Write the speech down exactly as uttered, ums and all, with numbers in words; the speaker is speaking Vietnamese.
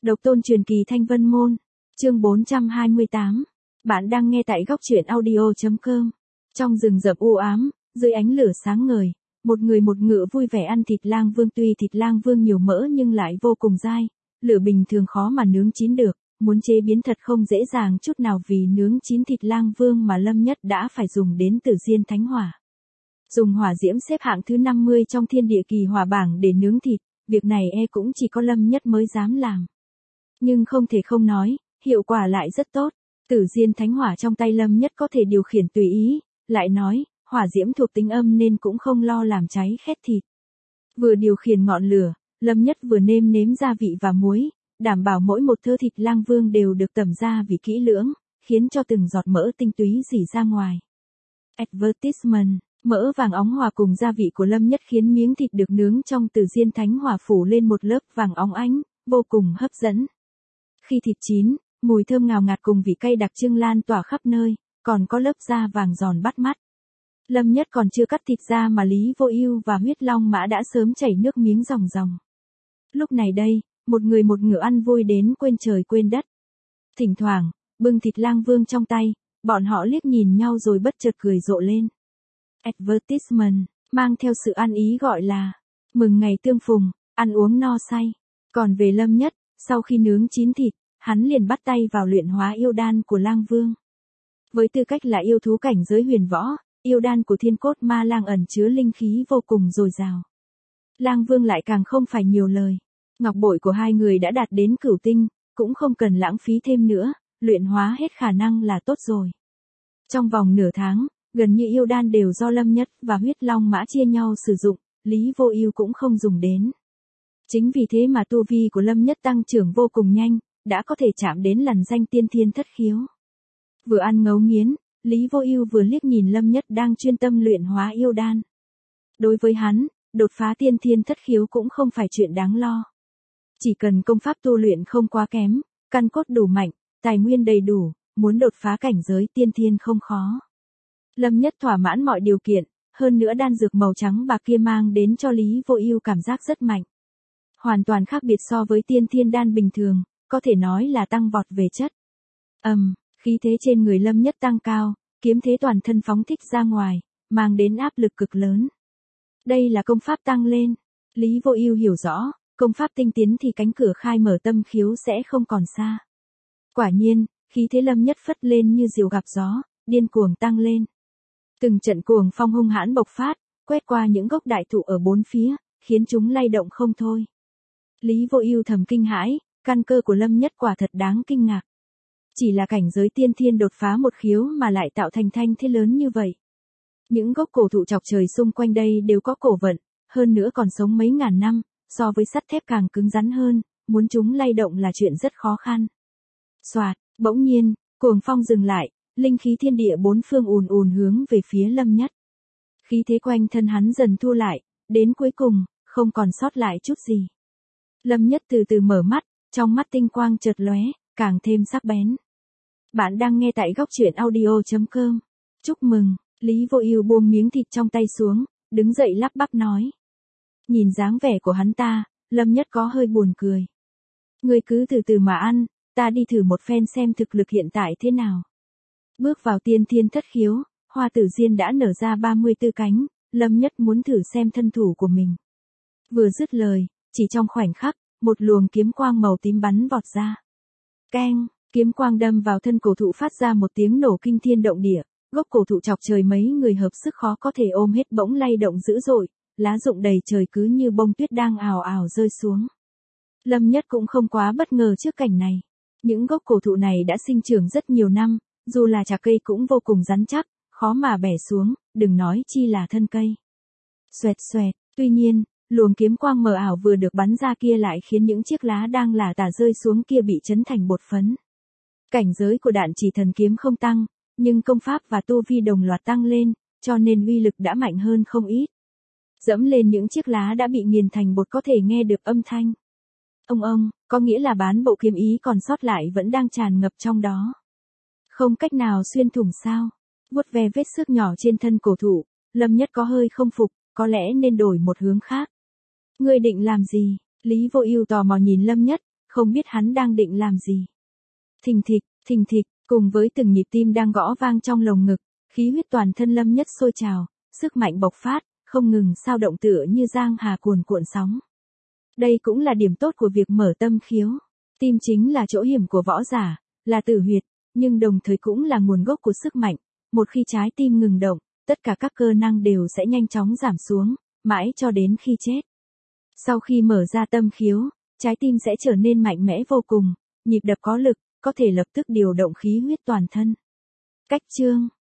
Độc tôn truyền kỳ Thanh Vân Môn, chương bốn trăm hai mươi tám. Bạn đang nghe tại góc truyện audio chấm com. Trong rừng rậm u ám, dưới ánh lửa sáng ngời, một người một ngựa vui vẻ ăn thịt lang vương. Tuy thịt lang vương nhiều mỡ nhưng lại vô cùng dai, lửa bình thường khó mà nướng chín được, muốn chế biến thật không dễ dàng chút nào. Vì nướng chín thịt lang vương mà Lâm Nhất đã phải dùng đến Tử Diên Thánh Hỏa. Dùng hỏa diễm xếp hạng thứ năm mươi trong thiên địa kỳ hỏa bảng để nướng thịt, việc này e cũng chỉ có Lâm Nhất mới dám làm. Nhưng không thể không nói, hiệu quả lại rất tốt. Tử Diên Thánh Hỏa trong tay Lâm Nhất có thể điều khiển tùy ý, lại nói, hỏa diễm thuộc tính âm nên cũng không lo làm cháy khét thịt. Vừa điều khiển ngọn lửa, Lâm Nhất vừa nêm nếm gia vị và muối, đảm bảo mỗi một thớ thịt lang vương đều được tẩm gia vị kỹ lưỡng, khiến cho từng giọt mỡ tinh túy rỉ ra ngoài. Advertisement. Mỡ vàng óng hòa cùng gia vị của Lâm Nhất khiến miếng thịt được nướng trong Tử Diên Thánh Hỏa phủ lên một lớp vàng óng ánh, vô cùng hấp dẫn. Khi thịt chín, mùi thơm ngào ngạt cùng vị cay đặc trưng lan tỏa khắp nơi, còn có lớp da vàng giòn bắt mắt. Lâm Nhất còn chưa cắt thịt ra mà Lý Vô Ưu và Huyết Long Mã đã sớm chảy nước miếng ròng ròng. Lúc này đây, một người một ngựa ăn vui đến quên trời quên đất. Thỉnh thoảng, bưng thịt lang vương trong tay, bọn họ liếc nhìn nhau rồi bất chợt cười rộ lên. Advertisement, mang theo sự ăn ý gọi là mừng ngày tương phùng, ăn uống no say. Còn về Lâm Nhất, sau khi nướng chín thịt, hắn liền bắt tay vào luyện hóa yêu đan của lang vương. Với tư cách là yêu thú cảnh giới huyền võ, yêu đan của Thiên Cốt Ma Lang ẩn chứa linh khí vô cùng dồi dào. Lang vương lại càng không phải nhiều lời. Ngọc bội của hai người đã đạt đến cửu tinh, cũng không cần lãng phí thêm nữa, luyện hóa hết khả năng là tốt rồi. Trong vòng nửa tháng, gần như yêu đan đều do Lâm Nhất và Huyết Long Mã chia nhau sử dụng, Lý Vô Ưu cũng không dùng đến. Chính vì thế mà tu vi của Lâm Nhất tăng trưởng vô cùng nhanh, đã có thể chạm đến lằn danh tiên thiên thất khiếu. Vừa ăn ngấu nghiến, Lý Vô Ưu vừa liếc nhìn Lâm Nhất đang chuyên tâm luyện hóa yêu đan. Đối với hắn, đột phá tiên thiên thất khiếu cũng không phải chuyện đáng lo. Chỉ cần công pháp tu luyện không quá kém, căn cốt đủ mạnh, tài nguyên đầy đủ, muốn đột phá cảnh giới tiên thiên không khó. Lâm Nhất thỏa mãn mọi điều kiện, hơn nữa đan dược màu trắng bạc kia mang đến cho Lý Vô Ưu cảm giác rất mạnh. Hoàn toàn khác biệt so với tiên thiên đan bình thường, có thể nói là tăng vọt về chất. Ầm, um, khí thế trên người Lâm Nhất tăng cao, kiếm thế toàn thân phóng thích ra ngoài, mang đến áp lực cực lớn. Đây là công pháp tăng lên. Lý Vô Ưu hiểu rõ, công pháp tinh tiến thì cánh cửa khai mở tâm khiếu sẽ không còn xa. Quả nhiên, khí thế Lâm Nhất phất lên như diều gặp gió, điên cuồng tăng lên. Từng trận cuồng phong hung hãn bộc phát, quét qua những gốc đại thụ ở bốn phía, khiến chúng lay động không thôi. Lý Vô Ưu thầm kinh hãi, căn cơ của Lâm Nhất quả thật đáng kinh ngạc. Chỉ là cảnh giới tiên thiên đột phá một khiếu mà lại tạo thành thanh thế lớn như vậy. Những gốc cổ thụ chọc trời xung quanh đây đều có cổ vận, hơn nữa còn sống mấy ngàn năm, so với sắt thép càng cứng rắn hơn, muốn chúng lay động là chuyện rất khó khăn. Soạt, bỗng nhiên, cuồng phong dừng lại, linh khí thiên địa bốn phương ùn ùn hướng về phía Lâm Nhất. Khí thế quanh thân hắn dần thu lại, đến cuối cùng, không còn sót lại chút gì. Lâm Nhất từ từ mở mắt, trong mắt tinh quang chợt lóe, càng thêm sắc bén. Bạn đang nghe tại góc truyện audio chấm com. Chúc mừng, Lý Vô Ưu buông miếng thịt trong tay xuống, đứng dậy lắp bắp nói. Nhìn dáng vẻ của hắn ta, Lâm Nhất có hơi buồn cười. Ngươi cứ từ từ mà ăn, ta đi thử một phen xem thực lực hiện tại thế nào. Bước vào tiên thiên thất khiếu, Hoa Tử Diên đã nở ra ba mươi tư cánh, Lâm Nhất muốn thử xem thân thủ của mình. Vừa dứt lời, chỉ trong khoảnh khắc, một luồng kiếm quang màu tím bắn vọt ra. Keng, kiếm quang đâm vào thân cổ thụ phát ra một tiếng nổ kinh thiên động địa, gốc cổ thụ chọc trời mấy người hợp sức khó có thể ôm hết bỗng lay động dữ dội, lá rụng đầy trời cứ như bông tuyết đang ào ào rơi xuống. Lâm Nhất cũng không quá bất ngờ trước cảnh này. Những gốc cổ thụ này đã sinh trưởng rất nhiều năm, dù là chạc cây cũng vô cùng rắn chắc, khó mà bẻ xuống, đừng nói chi là thân cây. Xoẹt xoẹt, tuy nhiên, luồng kiếm quang mờ ảo vừa được bắn ra kia lại khiến những chiếc lá đang lả tả rơi xuống kia bị chấn thành bột phấn. Cảnh giới của Đạn Chỉ Thần kiếm không tăng, nhưng công pháp và tu vi đồng loạt tăng lên, cho nên uy lực đã mạnh hơn không ít. Dẫm lên những chiếc lá đã bị nghiền thành bột có thể nghe được âm thanh. Ông ông, có nghĩa là bán bộ kiếm ý còn sót lại vẫn đang tràn ngập trong đó. Không cách nào xuyên thủng sao? Vuốt ve vết xước nhỏ trên thân cổ thụ, Lâm Nhất có hơi không phục, có lẽ nên đổi một hướng khác. Ngươi định làm gì? Lý Vô Ưu tò mò nhìn Lâm Nhất, không biết hắn đang định làm gì. Thình thịch, thình thịch, cùng với từng nhịp tim đang gõ vang trong lồng ngực, khí huyết toàn thân Lâm Nhất sôi trào, sức mạnh bộc phát, không ngừng sao động tựa như giang hà cuồn cuộn sóng. Đây cũng là điểm tốt của việc mở tâm khiếu. Tim chính là chỗ hiểm của võ giả, là tử huyệt, nhưng đồng thời cũng là nguồn gốc của sức mạnh. Một khi trái tim ngừng động, tất cả các cơ năng đều sẽ nhanh chóng giảm xuống, mãi cho đến khi chết. Sau khi mở ra tâm khiếu, trái tim sẽ trở nên mạnh mẽ vô cùng, nhịp đập có lực, có thể lập tức điều động khí huyết toàn thân. Cách chương